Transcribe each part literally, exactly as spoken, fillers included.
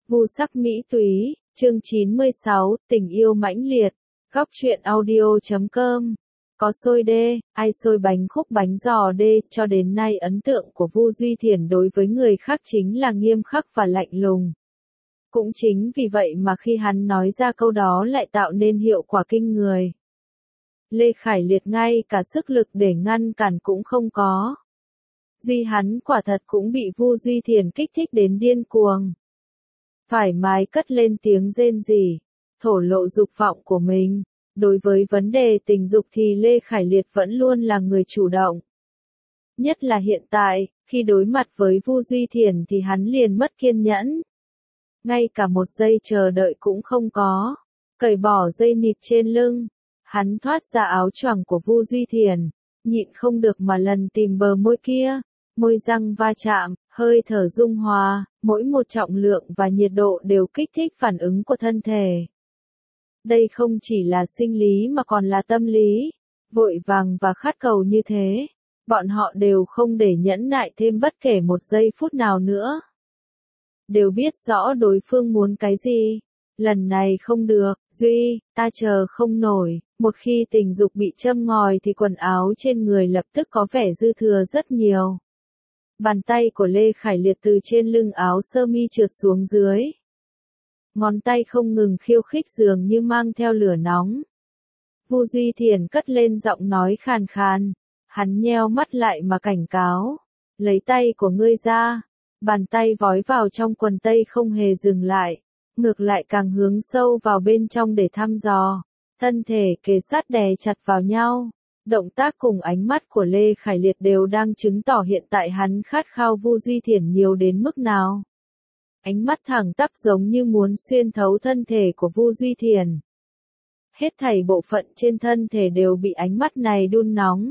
Vu sắc mỹ túy, chương chín mươi sáu, tình yêu mãnh liệt, góc truyện audio chấm com. Có xôi đê, ai xôi bánh khúc bánh giò đê, cho đến nay ấn tượng của Vu Duy Thiển đối với người khác chính là nghiêm khắc và lạnh lùng. Cũng chính vì vậy mà khi hắn nói ra câu đó lại tạo nên hiệu quả kinh người. Lê Khải Liệt ngay cả sức lực để ngăn cản cũng không có. Duy hắn quả thật cũng bị Vu Duy Thiển kích thích đến điên cuồng. Thoải mái cất lên tiếng rên rỉ, thổ lộ dục vọng của mình. Đối với vấn đề tình dục thì Lê Khải Liệt vẫn luôn là người chủ động. Nhất là hiện tại, khi đối mặt với Vu Duy Thiển thì hắn liền mất kiên nhẫn. Ngay cả một giây chờ đợi cũng không có. Cởi bỏ dây nịt trên lưng, hắn thoát ra áo choàng của Vu Duy Thiển, nhịn không được mà lần tìm bờ môi kia, môi răng va chạm, hơi thở dung hòa, mỗi một trọng lượng và nhiệt độ đều kích thích phản ứng của thân thể. Đây không chỉ là sinh lý mà còn là tâm lý, vội vàng và khát cầu như thế, bọn họ đều không để nhẫn nại thêm bất kể một giây phút nào nữa. Đều biết rõ đối phương muốn cái gì. Lần này không được, Duy, ta chờ không nổi. Một khi tình dục bị châm ngòi thì quần áo trên người lập tức có vẻ dư thừa rất nhiều. Bàn tay của Lê Khải Liệt từ trên lưng áo sơ mi trượt xuống dưới. Ngón tay không ngừng khiêu khích dường như mang theo lửa nóng. Vu Duy Thiển cất lên giọng nói khàn khàn. Hắn nheo mắt lại mà cảnh cáo. Lấy tay của ngươi ra. Bàn tay vói vào trong quần tây không hề dừng lại. Ngược lại càng hướng sâu vào bên trong để thăm dò. Thân thể kề sát đè chặt vào nhau. Động tác cùng ánh mắt của Lê Khải Liệt đều đang chứng tỏ hiện tại hắn khát khao Vu Duy Thiển nhiều đến mức nào. Ánh mắt thẳng tắp giống như muốn xuyên thấu thân thể của Vu Duy Thiển. Hết thảy bộ phận trên thân thể đều bị ánh mắt này đun nóng.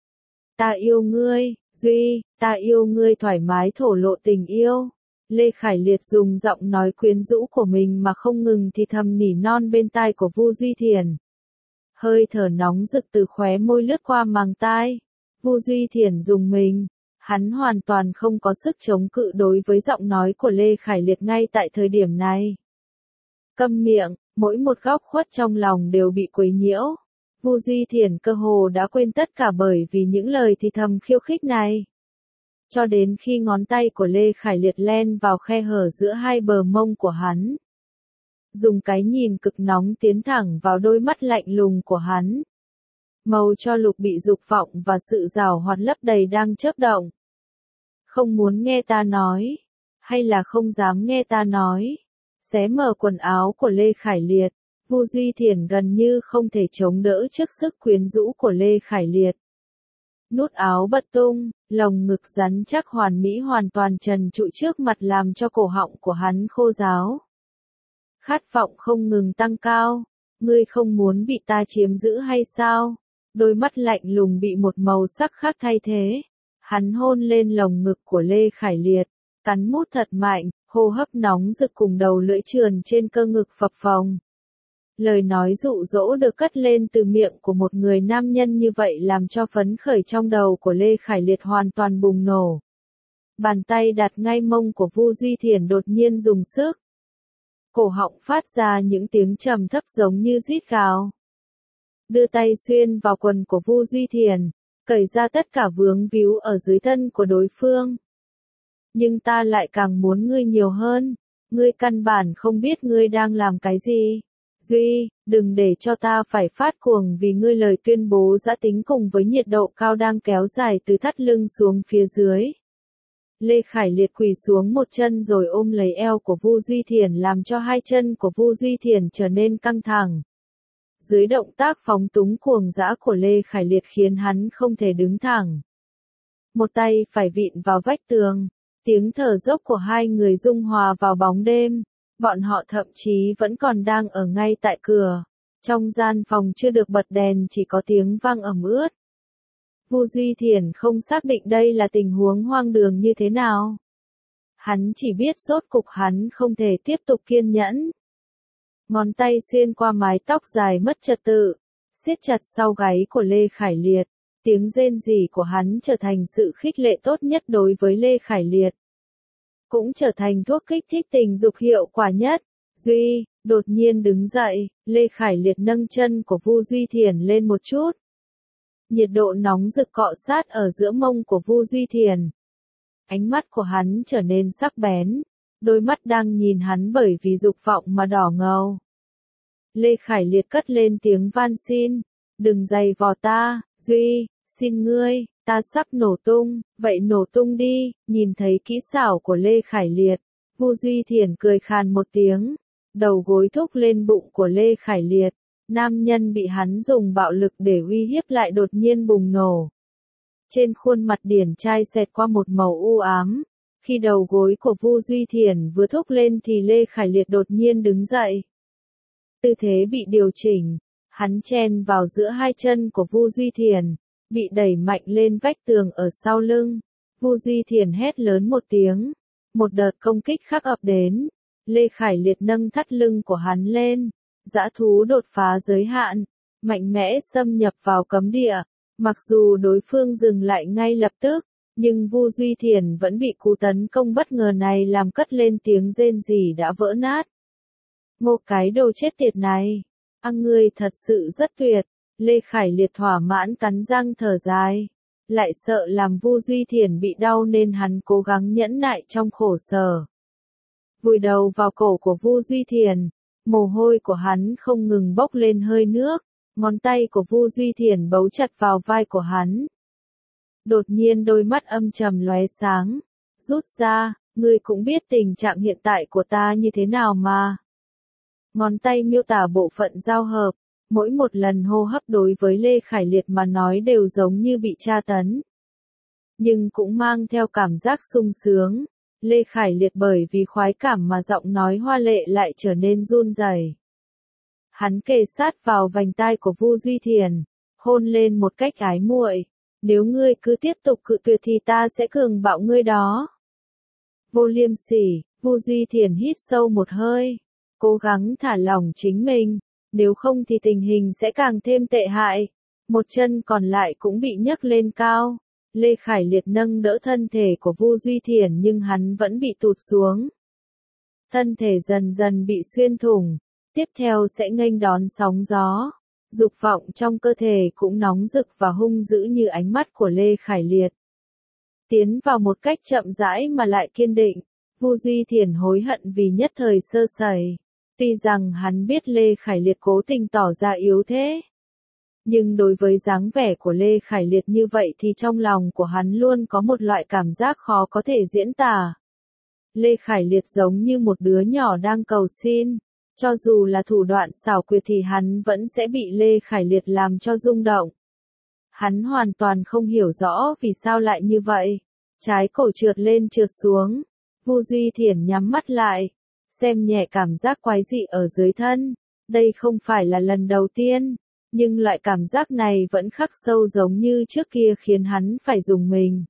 Ta yêu ngươi, Duy, ta yêu ngươi thoải mái thổ lộ tình yêu. Lê Khải Liệt dùng giọng nói quyến rũ của mình mà không ngừng thì thầm nỉ non bên tai của Vu Duy Thiển. Hơi thở nóng rực từ khóe môi lướt qua màng tai. Vu Duy Thiển dùng mình. Hắn hoàn toàn không có sức chống cự đối với giọng nói của Lê Khải Liệt ngay tại thời điểm này. Câm miệng, mỗi một góc khuất trong lòng đều bị quấy nhiễu. Vu Duy Thiển cơ hồ đã quên tất cả bởi vì những lời thì thầm khiêu khích này. Cho đến khi ngón tay của Lê Khải Liệt len vào khe hở giữa hai bờ mông của hắn. Dùng cái nhìn cực nóng tiến thẳng vào đôi mắt lạnh lùng của hắn. Màu cho lục bị dục vọng và sự giảo hoạt lấp đầy đang chớp động. Không muốn nghe ta nói, hay là không dám nghe ta nói. Xé mở quần áo của Lê Khải Liệt, Vu Duy Thiển gần như không thể chống đỡ trước sức quyến rũ của Lê Khải Liệt. Nút áo bật tung, lồng ngực rắn chắc hoàn mỹ hoàn toàn trần trụi trước mặt làm cho cổ họng của hắn khô ráo. Khát vọng không ngừng tăng cao, ngươi không muốn bị ta chiếm giữ hay sao? Đôi mắt lạnh lùng bị một màu sắc khác thay thế. Hắn hôn lên lồng ngực của Lê Khải Liệt, cắn mút thật mạnh, hô hấp nóng rực cùng đầu lưỡi trườn trên cơ ngực phập phồng. Lời nói dụ dỗ được cất lên từ miệng của một người nam nhân như vậy làm cho phấn khởi trong đầu của Lê Khải Liệt hoàn toàn bùng nổ. Bàn tay đặt ngay mông của Vu Duy Thiển đột nhiên dùng sức. Cổ họng phát ra những tiếng trầm thấp giống như rít gào. Đưa tay xuyên vào quần của Vu Duy Thiển, cởi ra tất cả vướng víu ở dưới thân của đối phương. Nhưng ta lại càng muốn ngươi nhiều hơn, ngươi căn bản không biết ngươi đang làm cái gì. Duy, đừng để cho ta phải phát cuồng vì ngươi lời tuyên bố dã tính cùng với nhiệt độ cao đang kéo dài từ thắt lưng xuống phía dưới. Lê Khải Liệt quỳ xuống một chân rồi ôm lấy eo của Vu Duy Thiển làm cho hai chân của Vu Duy Thiển trở nên căng thẳng. Dưới động tác phóng túng cuồng dã của Lê Khải Liệt khiến hắn không thể đứng thẳng. Một tay phải vịn vào vách tường, tiếng thở dốc của hai người dung hòa vào bóng đêm. Bọn họ thậm chí vẫn còn đang ở ngay tại cửa. Trong gian phòng chưa được bật đèn chỉ có tiếng vang ẩm ướt. Vu Duy Thiển không xác định đây là tình huống hoang đường như thế nào. Hắn chỉ biết rốt cục hắn không thể tiếp tục kiên nhẫn. Ngón tay xuyên qua mái tóc dài mất trật tự, siết chặt sau gáy của Lê Khải Liệt. Tiếng rên rỉ của hắn trở thành sự khích lệ tốt nhất đối với Lê Khải Liệt. cũng trở thành thuốc kích thích tình dục hiệu quả nhất. Duy, đột nhiên đứng dậy, Lê Khải Liệt nâng chân của Vu Duy Thiền lên một chút. Nhiệt độ nóng rực cọ sát ở giữa mông của Vu Duy Thiền. Ánh mắt của hắn trở nên sắc bén, đôi mắt đang nhìn hắn bởi vì dục vọng mà đỏ ngầu. Lê Khải Liệt cất lên tiếng van xin, đừng giày vò ta, Duy, xin ngươi, ta sắp nổ tung, vậy nổ tung đi. Nhìn thấy kỹ xảo của Lê Khải Liệt, Vu Duy Thiền cười khàn một tiếng, đầu gối thúc lên bụng của Lê Khải Liệt. Nam nhân bị hắn dùng bạo lực để uy hiếp lại đột nhiên bùng nổ. Trên khuôn mặt điển trai xẹt qua một màu u ám. Khi đầu gối của Vu Duy Thiền vừa thúc lên thì Lê Khải Liệt đột nhiên đứng dậy. Tư thế bị điều chỉnh, hắn chen vào giữa hai chân của Vu Duy Thiền, bị đẩy mạnh lên vách tường ở sau lưng. Vu Duy Thiền hét lớn một tiếng, một đợt công kích khác ập đến. Lê Khải Liệt nâng thắt lưng của hắn lên, dã thú đột phá giới hạn, mạnh mẽ xâm nhập vào cấm địa. Mặc dù đối phương dừng lại ngay lập tức, nhưng Vu Duy Thiền vẫn bị cú tấn công bất ngờ này làm cất lên tiếng rên rỉ đã vỡ nát. Một cái đồ chết tiệt này, ăn ngươi thật sự rất tuyệt. Lê Khải Liệt thỏa mãn cắn răng thở dài, lại sợ làm Vu Duy Thiền bị đau nên hắn cố gắng nhẫn nại trong khổ sở. Vùi đầu vào cổ của Vu Duy Thiền, mồ hôi của hắn không ngừng bốc lên hơi nước, ngón tay của Vu Duy Thiền bấu chặt vào vai của hắn. Đột nhiên đôi mắt âm trầm lóe sáng, rút ra, ngươi cũng biết tình trạng hiện tại của ta như thế nào mà. Ngón tay miêu tả bộ phận giao hợp, mỗi một lần hô hấp đối với Lê Khải Liệt mà nói đều giống như bị tra tấn. Nhưng cũng mang theo cảm giác sung sướng. Lê Khải Liệt bởi vì khoái cảm mà giọng nói hoa lệ lại trở nên run rẩy. Hắn kề sát vào vành tai của Vu Duy Thiền, hôn lên một cách ái muội. Nếu ngươi cứ tiếp tục cự tuyệt thì ta sẽ cường bạo ngươi đó. Vô liêm sỉ, Vu Duy Thiền hít sâu một hơi, cố gắng thả lỏng chính mình, nếu không thì tình hình sẽ càng thêm tệ hại. Một chân còn lại cũng bị nhấc lên cao. Lê Khải Liệt nâng đỡ thân thể của Vu Duy Thiền nhưng hắn vẫn bị tụt xuống. Thân thể dần dần bị xuyên thủng, tiếp theo sẽ nghênh đón sóng gió. Dục vọng trong cơ thể cũng nóng rực và hung dữ như ánh mắt của Lê Khải Liệt. Tiến vào một cách chậm rãi mà lại kiên định, Vu Duy Thiền hối hận vì nhất thời sơ sẩy. Tuy rằng hắn biết Lê Khải Liệt cố tình tỏ ra yếu thế, nhưng đối với dáng vẻ của Lê Khải Liệt như vậy thì trong lòng của hắn luôn có một loại cảm giác khó có thể diễn tả. Lê Khải Liệt giống như một đứa nhỏ đang cầu xin, cho dù là thủ đoạn xảo quyệt thì hắn vẫn sẽ bị Lê Khải Liệt làm cho rung động. Hắn hoàn toàn không hiểu rõ vì sao lại như vậy. Trái cổ trượt lên trượt xuống, Vu Duy Thiền nhắm mắt lại, xem nhẹ cảm giác quái dị ở dưới thân. Đây không phải là lần đầu tiên, nhưng loại cảm giác này vẫn khắc sâu giống như trước kia khiến hắn phải rùng mình.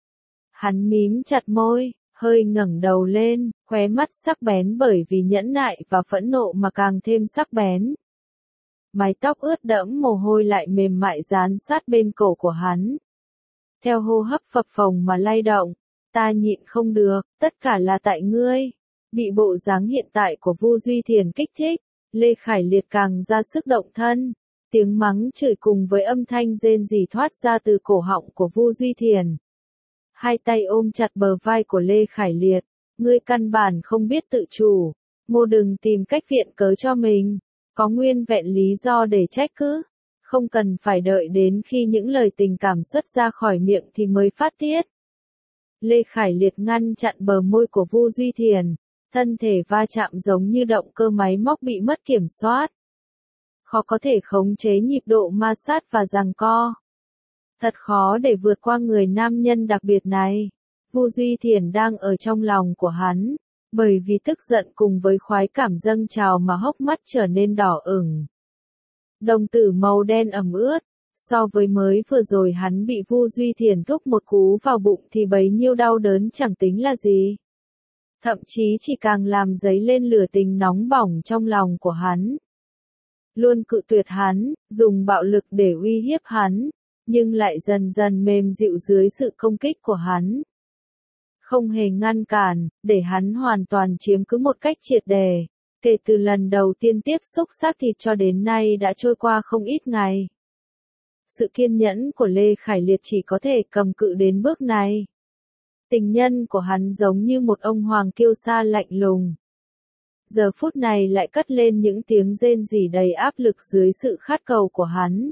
Hắn mím chặt môi, hơi ngẩng đầu lên, khóe mắt sắc bén bởi vì nhẫn nại và phẫn nộ mà càng thêm sắc bén. Mái tóc ướt đẫm mồ hôi lại mềm mại dán sát bên cổ của hắn. Theo hô hấp phập phồng mà lay động, ta nhịn không được, tất cả là tại ngươi. Bị bộ dáng hiện tại của Vu Duy Thiền kích thích, Lê Khải Liệt càng ra sức động thân. Tiếng mắng chửi cùng với âm thanh rên rỉ thoát ra từ cổ họng của Vu Duy Thiền. Hai tay ôm chặt bờ vai của Lê Khải Liệt, ngươi căn bản không biết tự chủ, ngô đừng tìm cách viện cớ cho mình, có nguyên vẹn lý do để trách cứ, không cần phải đợi đến khi những lời tình cảm xuất ra khỏi miệng thì mới phát tiết. Lê Khải Liệt ngăn chặn bờ môi của Vu Duy Thiền, thân thể va chạm giống như động cơ máy móc bị mất kiểm soát. Khó có thể khống chế nhịp độ ma sát và giằng co. Thật khó để vượt qua người nam nhân đặc biệt này. Vu Duy Thiền đang ở trong lòng của hắn, bởi vì tức giận cùng với khoái cảm dâng trào mà hốc mắt trở nên đỏ ửng. Đồng tử màu đen ẩm ướt, so với mới vừa rồi hắn bị Vu Duy Thiền thúc một cú vào bụng thì bấy nhiêu đau đớn chẳng tính là gì. Thậm chí chỉ càng làm dấy lên lửa tình nóng bỏng trong lòng của hắn. Luôn cự tuyệt hắn, dùng bạo lực để uy hiếp hắn, nhưng lại dần dần mềm dịu dưới sự công kích của hắn. không hề ngăn cản, để hắn hoàn toàn chiếm cứ một cách triệt để. Kể từ lần đầu tiên tiếp xúc xác thịt cho đến nay đã trôi qua không ít ngày. Sự kiên nhẫn của Lê Khải Liệt chỉ có thể cầm cự đến bước này. Tình nhân của hắn giống như một ông hoàng kiêu sa lạnh lùng. Giờ phút này lại cất lên những tiếng rên rỉ đầy áp lực dưới sự khát cầu của hắn.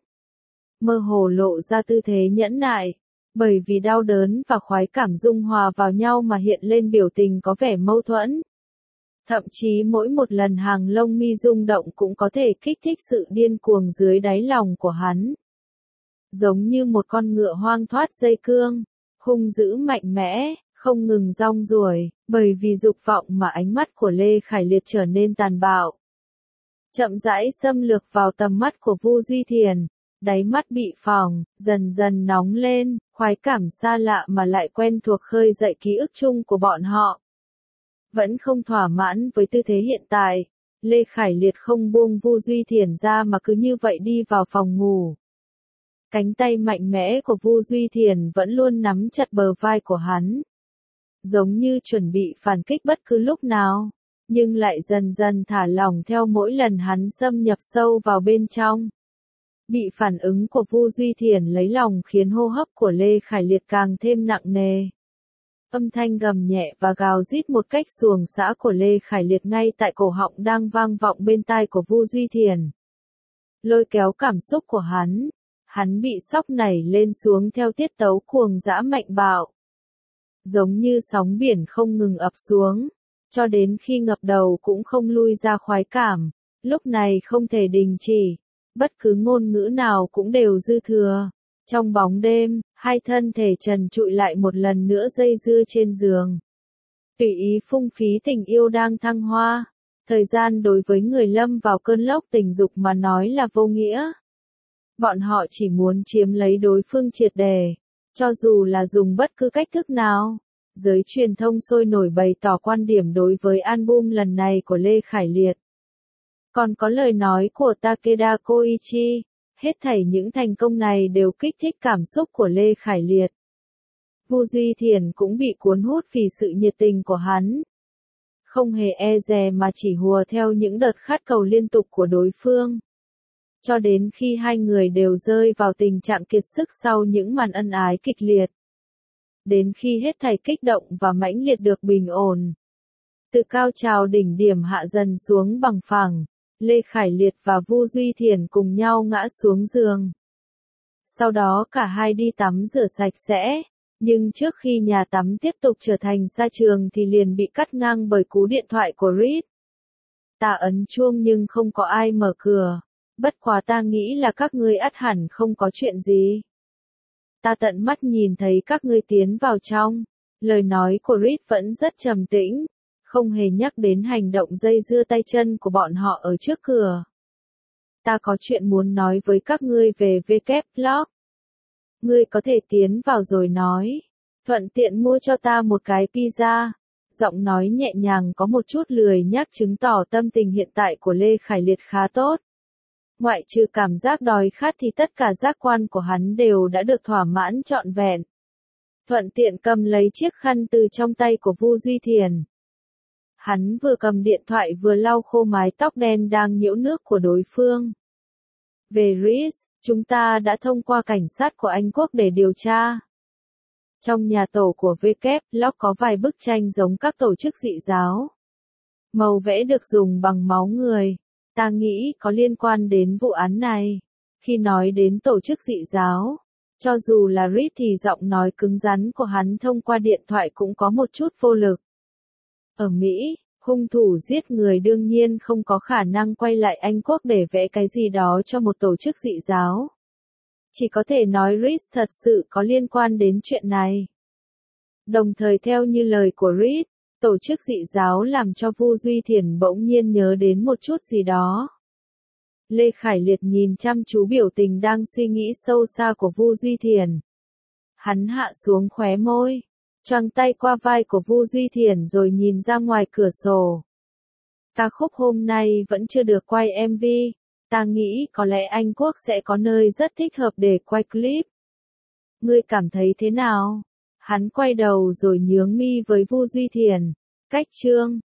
Mơ hồ lộ ra tư thế nhẫn nại, bởi vì đau đớn và khoái cảm dung hòa vào nhau mà hiện lên biểu tình có vẻ mâu thuẫn. Thậm chí mỗi một lần hàng lông mi rung động cũng có thể kích thích sự điên cuồng dưới đáy lòng của hắn. Giống như một con ngựa hoang thoát dây cương, hung dữ mạnh mẽ, không ngừng rong ruổi, bởi vì dục vọng mà ánh mắt của Lê Khải Liệt trở nên tàn bạo. Chậm rãi xâm lược vào tầm mắt của Vu Duy Thiền, đáy mắt bị phỏng, dần dần nóng lên, khoái cảm xa lạ mà lại quen thuộc khơi dậy ký ức chung của bọn họ. Vẫn không thỏa mãn với tư thế hiện tại, Lê Khải Liệt không buông Vu Duy Thiền ra mà cứ như vậy đi vào phòng ngủ. Cánh tay mạnh mẽ của Vu Duy Thiền vẫn luôn nắm chặt bờ vai của hắn. Giống như chuẩn bị phản kích bất cứ lúc nào, nhưng lại dần dần thả lỏng theo mỗi lần hắn xâm nhập sâu vào bên trong. Bị phản ứng của Vu Duy Thiền lấy lòng khiến hô hấp của Lê Khải Liệt càng thêm nặng nề. Âm thanh gầm nhẹ và gào rít một cách xuồng xã của Lê Khải Liệt ngay tại cổ họng đang vang vọng bên tai của Vu Duy Thiền. Lôi kéo cảm xúc của hắn, hắn bị sóc nảy lên xuống theo tiết tấu cuồng dã mạnh bạo. Giống như sóng biển không ngừng ập xuống, cho đến khi ngập đầu cũng không lui ra khoái cảm, lúc này không thể đình chỉ, bất cứ ngôn ngữ nào cũng đều dư thừa. Trong bóng đêm, hai thân thể trần trụi lại một lần nữa dây dưa trên giường. Tùy ý phung phí tình yêu đang thăng hoa, thời gian đối với người lâm vào cơn lốc tình dục mà nói là vô nghĩa. Bọn họ chỉ muốn chiếm lấy đối phương triệt để, cho dù là dùng bất cứ cách thức nào. Giới truyền thông sôi nổi bày tỏ quan điểm đối với album lần này của Lê Khải Liệt. Còn có lời nói của Takeda Koichi, hết thảy những thành công này đều kích thích cảm xúc của Lê Khải Liệt. Vu Duy Thiền cũng bị cuốn hút vì sự nhiệt tình của hắn. Không hề e dè mà chỉ hùa theo những đợt khát cầu liên tục của đối phương. Cho đến khi hai người đều rơi vào tình trạng kiệt sức sau những màn ân ái kịch liệt. Đến khi hết thảy kích động và mãnh liệt được bình ổn. Từ cao trào đỉnh điểm hạ dần xuống bằng phẳng, Lê Khải Liệt và Vu Duy Thiền cùng nhau ngã xuống giường. Sau đó cả hai đi tắm rửa sạch sẽ, nhưng trước khi nhà tắm tiếp tục trở thành sa trường thì liền bị cắt ngang bởi cú điện thoại của Reed. Ta ấn chuông nhưng không có ai mở cửa, bất quá ta nghĩ là các ngươi ắt hẳn không có chuyện gì. Ta tận mắt nhìn thấy các ngươi tiến vào trong. Lời nói của Reed vẫn rất trầm tĩnh, không hề nhắc đến hành động dây dưa tay chân của bọn họ ở trước cửa. Ta có chuyện muốn nói với các ngươi về vê kép blog. Ngươi có thể tiến vào rồi nói. Thuận tiện mua cho ta một cái pizza. Giọng nói nhẹ nhàng có một chút lười nhác chứng tỏ tâm tình hiện tại của Lê Khải Liệt khá tốt. Ngoại trừ cảm giác đói khát thì tất cả giác quan của hắn đều đã được thỏa mãn trọn vẹn. Thuận tiện cầm lấy chiếc khăn từ trong tay của Vu Duy Thiền. Hắn vừa cầm điện thoại vừa lau khô mái tóc đen đang nhiễu nước của đối phương. Về Reed, chúng ta đã thông qua cảnh sát của Anh Quốc để điều tra. Trong nhà tổ của vê kép blog có vài bức tranh giống các tổ chức dị giáo. Màu vẽ được dùng bằng máu người. Ta nghĩ có liên quan đến vụ án này. Khi nói đến tổ chức dị giáo, cho dù là Reed thì giọng nói cứng rắn của hắn thông qua điện thoại cũng có một chút vô lực. Ở Mỹ, hung thủ giết người đương nhiên không có khả năng quay lại Anh Quốc để vẽ cái gì đó cho một tổ chức dị giáo. Chỉ có thể nói Reed thật sự có liên quan đến chuyện này. Đồng thời theo như lời của Reed, tổ chức dị giáo làm cho Vu Duy Thiền bỗng nhiên nhớ đến một chút gì đó. Lê Khải Liệt nhìn chăm chú biểu tình đang suy nghĩ sâu xa của Vu Duy Thiền. Hắn hạ xuống khóe môi, choàng tay qua vai của Vu Duy Thiền rồi nhìn ra ngoài cửa sổ. Ca khúc hôm nay vẫn chưa được quay em vê, ta nghĩ có lẽ Anh Quốc sẽ có nơi rất thích hợp để quay clip. Ngươi cảm thấy thế nào? Hắn quay đầu rồi nhướng mi với Vu Duy Thiền. Cách chương